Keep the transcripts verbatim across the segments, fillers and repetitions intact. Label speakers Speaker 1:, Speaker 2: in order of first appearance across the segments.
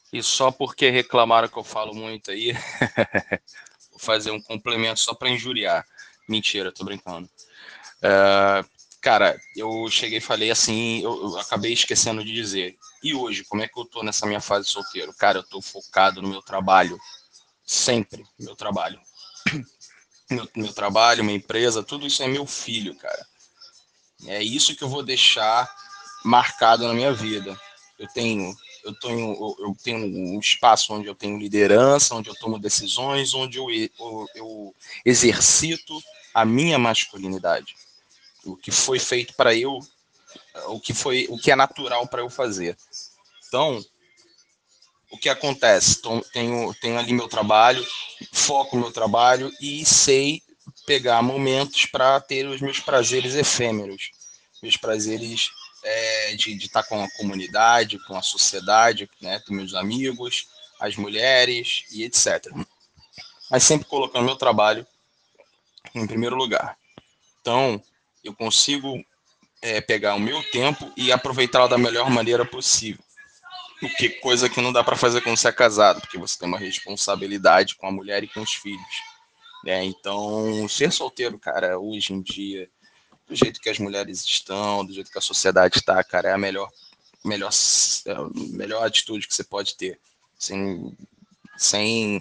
Speaker 1: E só porque reclamaram que eu falo muito aí, vou fazer um complemento só para injuriar. Mentira, tô brincando. É, cara, eu cheguei e falei assim, eu, eu acabei esquecendo de dizer. E hoje, como é que eu tô nessa minha fase solteiro? Cara, eu tô focado no meu trabalho, sempre, meu trabalho. Meu, meu trabalho, minha empresa, tudo isso é meu filho, cara. É isso que eu vou deixar marcado na minha vida. Eu tenho, eu tenho, eu tenho um espaço onde eu tenho liderança, onde eu tomo decisões, onde eu, eu, eu exercito a minha masculinidade, o que foi feito para eu, o que foi, o que é natural para eu fazer. Então, o que acontece? Então, tenho, tenho ali meu trabalho, foco no meu trabalho e sei pegar momentos para ter os meus prazeres efêmeros, meus prazeres é, de estar com a comunidade, com a sociedade, né, com meus amigos, as mulheres e etcétera. Mas sempre colocando meu trabalho em primeiro lugar. Então, eu consigo é, pegar o meu tempo e aproveitá-lo da melhor maneira possível. O que coisa que não dá para fazer quando você é casado, porque você tem uma responsabilidade com a mulher e com os filhos. Né? Então, ser solteiro, cara, hoje em dia, do jeito que as mulheres estão, do jeito que a sociedade está, cara, é a melhor, melhor, é a melhor atitude que você pode ter. Sem, sem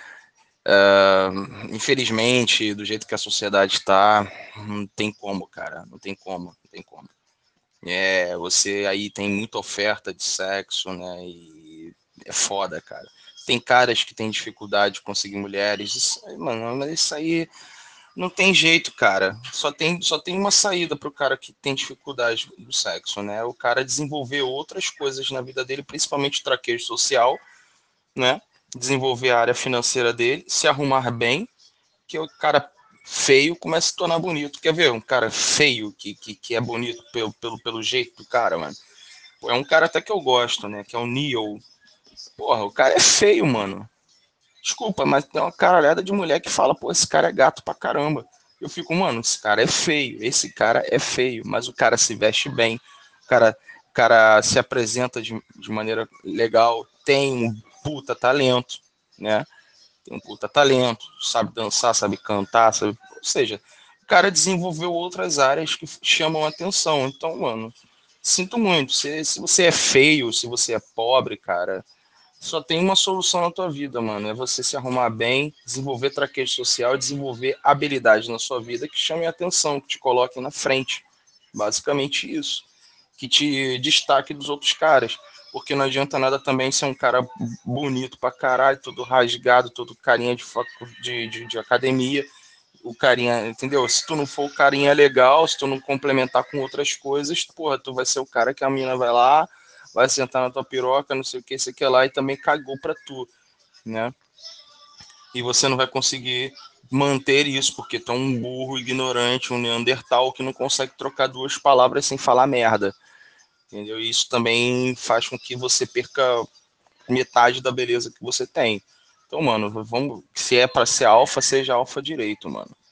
Speaker 1: uh, infelizmente, do jeito que a sociedade está, não tem como, cara, não tem como, não tem como. É, você aí tem muita oferta de sexo, né? E é foda, cara. Tem caras que têm dificuldade de conseguir mulheres. Isso aí, mano, mas isso aí não tem jeito, cara. Só tem, só tem uma saída pro cara que tem dificuldade do sexo, né? O cara desenvolver outras coisas na vida dele, principalmente o traquejo social, né? Desenvolver a área financeira dele, se arrumar bem, que o cara feio começa a se tornar bonito. Quer ver um cara feio que, que, que é bonito pelo, pelo, pelo jeito do cara, mano? Pô, é um cara até que eu gosto, né? Que é o Neo. Porra, o cara é feio, mano. Desculpa, mas tem uma caralhada de mulher que fala, pô, esse cara é gato pra caramba. Eu fico, mano, esse cara é feio, esse cara é feio, mas o cara se veste bem, o cara, o cara se apresenta de, de maneira legal, tem um puta talento, né? Tem um puta talento, sabe dançar, sabe cantar, sabe... Ou seja, o cara desenvolveu outras áreas que chamam a atenção. Então, mano, sinto muito. Se, se você é feio, se você é pobre, cara, só tem uma solução na tua vida, mano. É você se arrumar bem, desenvolver traquejo social, desenvolver habilidades na sua vida que chamem a atenção, que te coloquem na frente. Basicamente isso. Que te destaque dos outros caras. Porque não adianta nada também ser um cara bonito pra caralho, todo rasgado, todo carinha de, de, de, de academia. O carinha, entendeu? Se tu não for o carinha legal, se tu não complementar com outras coisas, porra, tu vai ser o cara que a mina vai lá, vai sentar na tua piroca, não sei o que, sei que lá, e também cagou pra tu, né? E você não vai conseguir manter isso, porque tu é um burro ignorante, um neandertal que não consegue trocar duas palavras sem falar merda. Entendeu? E isso também faz com que você perca metade da beleza que você tem. Então, mano, vamos, se é para ser alfa, seja alfa direito, mano.